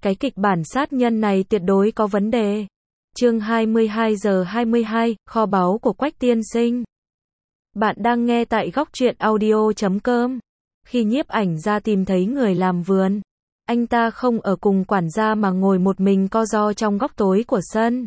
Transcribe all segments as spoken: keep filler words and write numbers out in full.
Cái kịch bản sát nhân này tuyệt đối có vấn đề. Chương hai mươi hai giờ hai mươi hai, kho báu của Quách tiên sinh. Bạn đang nghe tại góc truyện audio chấm com. Khi nhiếp ảnh ra tìm thấy người làm vườn, anh ta không ở cùng quản gia mà ngồi một mình co ro trong góc tối của sân.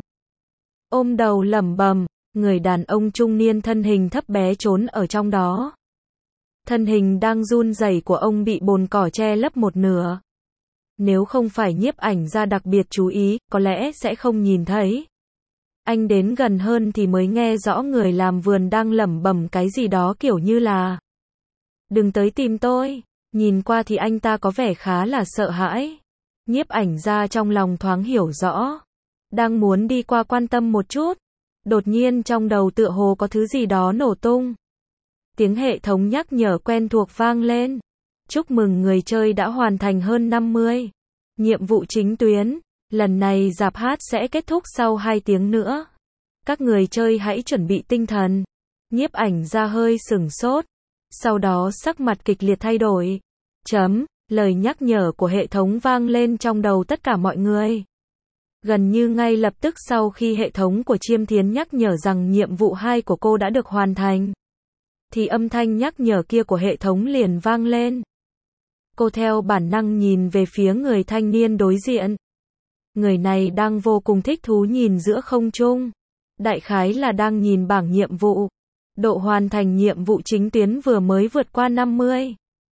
Ôm đầu lẩm bẩm, người đàn ông trung niên thân hình thấp bé trốn ở trong đó. Thân hình đang run rẩy của ông bị bồn cỏ che lấp một nửa. Nếu không phải nhiếp ảnh ra đặc biệt chú ý, có lẽ sẽ không nhìn thấy. Anh đến gần hơn thì mới nghe rõ người làm vườn đang lẩm bẩm cái gì đó kiểu như là: đừng tới tìm tôi. Nhìn qua thì anh ta có vẻ khá là sợ hãi. Nhiếp ảnh ra trong lòng thoáng hiểu rõ. Đang muốn đi qua quan tâm một chút. Đột nhiên trong đầu tựa hồ có thứ gì đó nổ tung. Tiếng hệ thống nhắc nhở quen thuộc vang lên. Chúc mừng người chơi đã hoàn thành hơn năm mươi nhiệm vụ chính tuyến. Lần này rạp hát sẽ kết thúc sau hai tiếng nữa. Các người chơi hãy chuẩn bị tinh thần. Nhiếp ảnh ra hơi sửng sốt. Sau đó sắc mặt kịch liệt thay đổi. Chấm, lời nhắc nhở của hệ thống vang lên trong đầu tất cả mọi người. Gần như ngay lập tức sau khi hệ thống của Chiêm Thiến nhắc nhở rằng nhiệm vụ hai của cô đã được hoàn thành, thì âm thanh nhắc nhở kia của hệ thống liền vang lên. Cô theo bản năng nhìn về phía người thanh niên đối diện. Người này đang vô cùng thích thú nhìn giữa không trung. Đại khái là đang nhìn bảng nhiệm vụ. Độ hoàn thành nhiệm vụ chính tuyến vừa mới vượt qua năm mươi.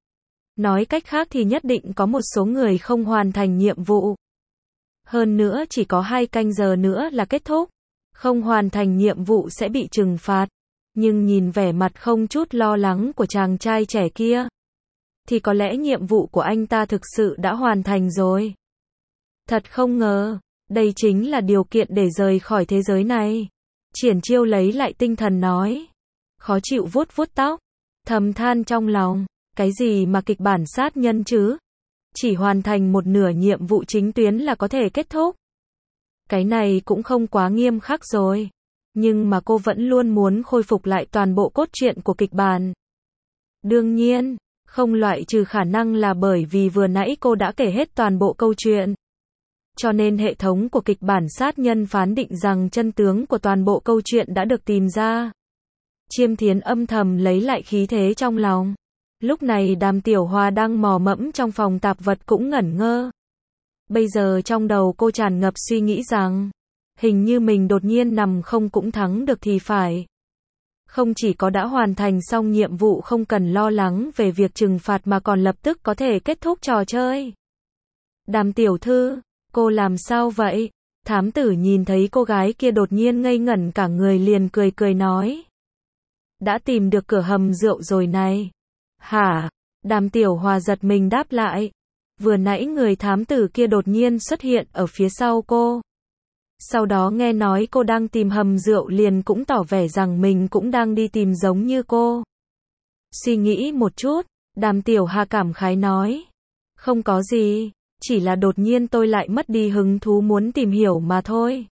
Nói cách khác thì nhất định có một số người không hoàn thành nhiệm vụ. Hơn nữa chỉ có hai canh giờ nữa là kết thúc. Không hoàn thành nhiệm vụ sẽ bị trừng phạt. Nhưng nhìn vẻ mặt không chút lo lắng của chàng trai trẻ kia, thì có lẽ nhiệm vụ của anh ta thực sự đã hoàn thành rồi. Thật không ngờ, đây chính là điều kiện để rời khỏi thế giới này. Triển Chiêu lấy lại tinh thần nói. Khó chịu vuốt vuốt tóc, thầm than trong lòng, cái gì mà kịch bản sát nhân chứ? Chỉ hoàn thành một nửa nhiệm vụ chính tuyến là có thể kết thúc. Cái này cũng không quá nghiêm khắc rồi. Nhưng mà cô vẫn luôn muốn khôi phục lại toàn bộ cốt truyện của kịch bản. Đương nhiên, không loại trừ khả năng là bởi vì vừa nãy cô đã kể hết toàn bộ câu chuyện. Cho nên hệ thống của kịch bản sát nhân phán định rằng chân tướng của toàn bộ câu chuyện đã được tìm ra. Chiêm Thiến âm thầm lấy lại khí thế trong lòng. Lúc này Đàm Tiểu Hoa đang mò mẫm trong phòng tạp vật cũng ngẩn ngơ. Bây giờ trong đầu cô tràn ngập suy nghĩ rằng, hình như mình đột nhiên nằm không cũng thắng được thì phải. Không chỉ có đã hoàn thành xong nhiệm vụ không cần lo lắng về việc trừng phạt mà còn lập tức có thể kết thúc trò chơi. Đàm tiểu thư, cô làm sao vậy? Thám tử nhìn thấy cô gái kia đột nhiên ngây ngẩn cả người liền cười cười nói. Đã tìm được cửa hầm rượu rồi này. Hả? Đàm Tiểu Hòa giật mình đáp lại. Vừa nãy người thám tử kia đột nhiên xuất hiện ở phía sau cô. Sau đó nghe nói cô đang tìm hầm rượu liền cũng tỏ vẻ rằng mình cũng đang đi tìm giống như cô. Suy nghĩ một chút, Đàm Tiểu Hà cảm khái nói. Không có gì, chỉ là đột nhiên tôi lại mất đi hứng thú muốn tìm hiểu mà thôi.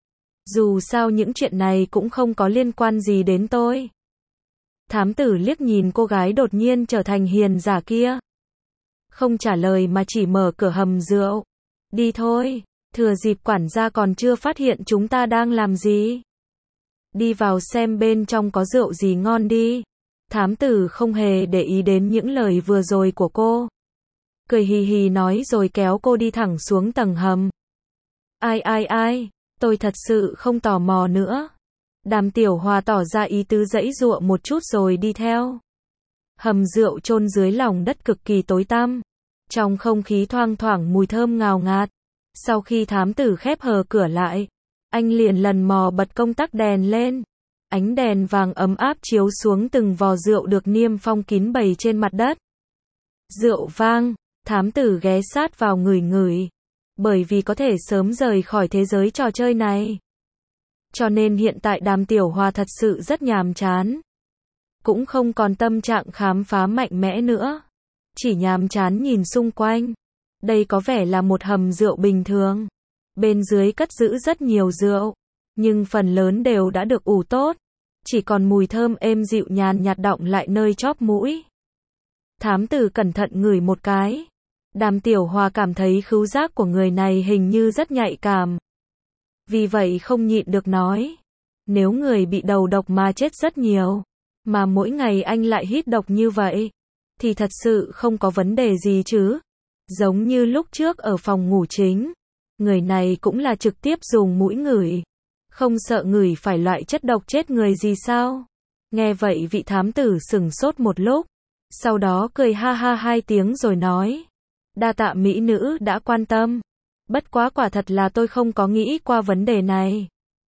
Dù sao những chuyện này cũng không có liên quan gì đến tôi. Thám tử liếc nhìn cô gái đột nhiên trở thành hiền giả kia. Không trả lời mà chỉ mở cửa hầm rượu. Đi thôi, thừa dịp quản gia còn chưa phát hiện chúng ta đang làm gì. Đi vào xem bên trong có rượu gì ngon đi. Thám tử không hề để ý đến những lời vừa rồi của cô. Cười hì hì nói rồi kéo cô đi thẳng xuống tầng hầm. Ai ai ai, tôi thật sự không tò mò nữa. Đàm Tiểu Hòa tỏ ra ý tứ giãy giụa một chút rồi đi theo. Hầm rượu chôn dưới lòng đất cực kỳ tối tăm. Trong không khí thoang thoảng mùi thơm ngào ngạt. Sau khi thám tử khép hờ cửa lại, anh liền lần mò bật công tắc đèn lên. Ánh đèn vàng ấm áp chiếu xuống từng vò rượu được niêm phong kín bày trên mặt đất. Rượu vang, thám tử ghé sát vào ngửi ngửi. Bởi vì có thể sớm rời khỏi thế giới trò chơi này. Cho nên hiện tại Đàm Tiểu Hòa thật sự rất nhàm chán. Cũng không còn tâm trạng khám phá mạnh mẽ nữa. Chỉ nhàm chán nhìn xung quanh. Đây có vẻ là một hầm rượu bình thường. Bên dưới cất giữ rất nhiều rượu. Nhưng phần lớn đều đã được ủ tốt. Chỉ còn mùi thơm êm dịu nhàn nhạt đọng lại nơi chóp mũi. Thám tử cẩn thận ngửi một cái. Đàm Tiểu Hòa cảm thấy khứu giác của người này hình như rất nhạy cảm. Vì vậy không nhịn được nói. Nếu người bị đầu độc mà chết rất nhiều, mà mỗi ngày anh lại hít độc như vậy, thì thật sự không có vấn đề gì chứ. Giống như lúc trước ở phòng ngủ chính, người này cũng là trực tiếp dùng mũi ngửi. Không sợ ngửi phải loại chất độc chết người gì sao? Nghe vậy vị thám tử sửng sốt một lúc, sau đó cười ha ha hai tiếng rồi nói. Đa tạ mỹ nữ đã quan tâm. Bất quá quả thật là tôi không có nghĩ qua vấn đề này.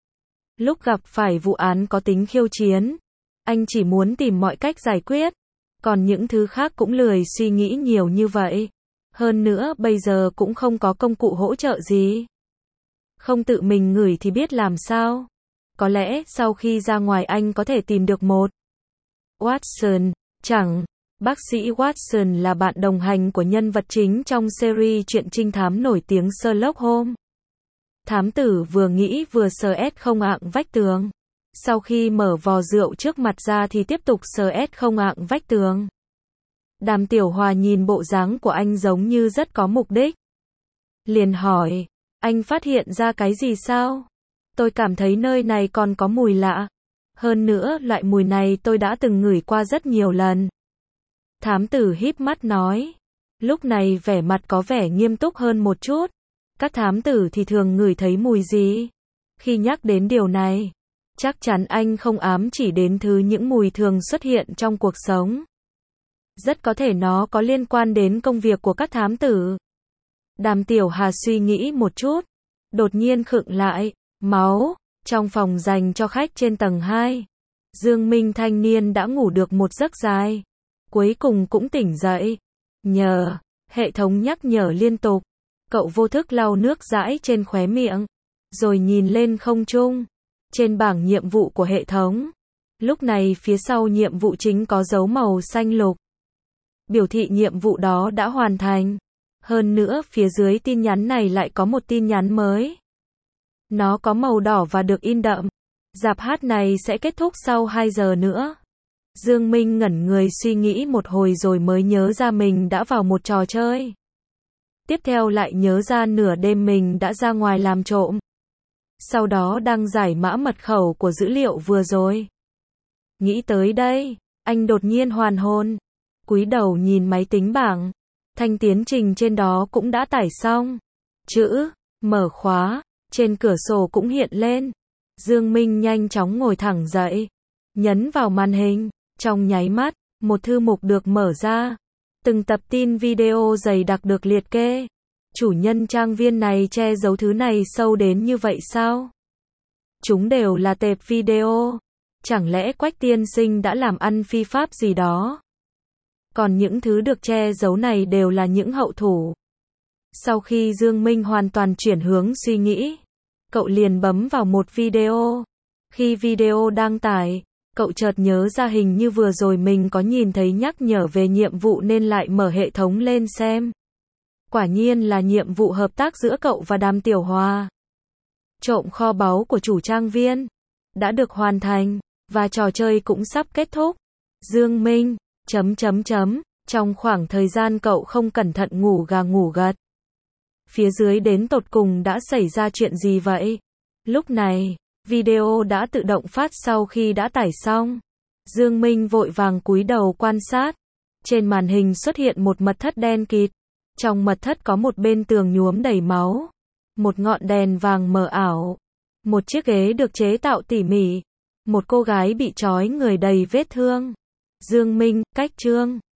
Lúc gặp phải vụ án có tính khiêu chiến, anh chỉ muốn tìm mọi cách giải quyết. Còn những thứ khác cũng lười suy nghĩ nhiều như vậy. Hơn nữa bây giờ cũng không có công cụ hỗ trợ gì. Không tự mình ngửi thì biết làm sao. Có lẽ sau khi ra ngoài anh có thể tìm được một Watson, chẳng. Bác sĩ Watson là bạn đồng hành của nhân vật chính trong series truyện trinh thám nổi tiếng Sherlock Holmes. Thám tử vừa nghĩ vừa sờ ét không ạng vách tường. Sau khi mở vò rượu trước mặt ra thì tiếp tục sờ ét không ạng vách tường. Đàm Tiểu Hòa nhìn bộ dáng của anh giống như rất có mục đích. Liền hỏi, anh phát hiện ra cái gì sao? Tôi cảm thấy nơi này còn có mùi lạ. Hơn nữa, loại mùi này tôi đã từng ngửi qua rất nhiều lần. Thám tử híp mắt nói. Lúc này vẻ mặt có vẻ nghiêm túc hơn một chút. Các thám tử thì thường ngửi thấy mùi gì? Khi nhắc đến điều này, chắc chắn anh không ám chỉ đến thứ những mùi thường xuất hiện trong cuộc sống. Rất có thể nó có liên quan đến công việc của các thám tử. Đàm Tiểu Hà suy nghĩ một chút, đột nhiên khựng lại. Máu, trong phòng dành cho khách trên tầng hai. Dương Minh thanh niên đã ngủ được một giấc dài. Cuối cùng cũng tỉnh dậy. Nhờ, hệ thống nhắc nhở liên tục. Cậu vô thức lau nước dãi trên khóe miệng. Rồi nhìn lên không trung. Trên bảng nhiệm vụ của hệ thống. Lúc này phía sau nhiệm vụ chính có dấu màu xanh lục. Biểu thị nhiệm vụ đó đã hoàn thành. Hơn nữa phía dưới tin nhắn này lại có một tin nhắn mới. Nó có màu đỏ và được in đậm. Rạp hát này sẽ kết thúc sau hai giờ nữa. Dương Minh ngẩn người suy nghĩ một hồi rồi mới nhớ ra mình đã vào một trò chơi. Tiếp theo lại nhớ ra nửa đêm mình đã ra ngoài làm trộm. Sau đó đăng giải mã mật khẩu của dữ liệu vừa rồi. Nghĩ tới đây, anh đột nhiên hoàn hồn. Cúi đầu nhìn máy tính bảng. Thanh tiến trình trên đó cũng đã tải xong. Chữ, mở khóa, trên cửa sổ cũng hiện lên. Dương Minh nhanh chóng ngồi thẳng dậy. Nhấn vào màn hình. Trong nháy mắt, một thư mục được mở ra. Từng tập tin video dày đặc được liệt kê. Chủ nhân trang viên này che giấu thứ này sâu đến như vậy sao? Chúng đều là tệp video. Chẳng lẽ Quách tiên sinh đã làm ăn phi pháp gì đó? Còn những thứ được che giấu này đều là những hậu thủ. Sau khi Dương Minh hoàn toàn chuyển hướng suy nghĩ, cậu liền bấm vào một video. Khi video đăng tải, cậu chợt nhớ ra hình như vừa rồi mình có nhìn thấy nhắc nhở về nhiệm vụ nên lại mở hệ thống lên xem. Quả nhiên là nhiệm vụ hợp tác giữa cậu và Đàm Tiểu Hòa. Trộm kho báu của chủ trang viên đã được hoàn thành, và trò chơi cũng sắp kết thúc. Dương Minh, chấm chấm chấm, trong khoảng thời gian cậu không cẩn thận ngủ gà ngủ gật. Phía dưới đến tột cùng đã xảy ra chuyện gì vậy? Lúc này, video đã tự động phát sau khi đã tải xong. Dương Minh vội vàng cúi đầu quan sát. Trên màn hình xuất hiện một mật thất đen kịt. Trong mật thất có một bên tường nhuốm đầy máu. Một ngọn đèn vàng mờ ảo. Một chiếc ghế được chế tạo tỉ mỉ. Một cô gái bị trói người đầy vết thương. Dương Minh, cách chương.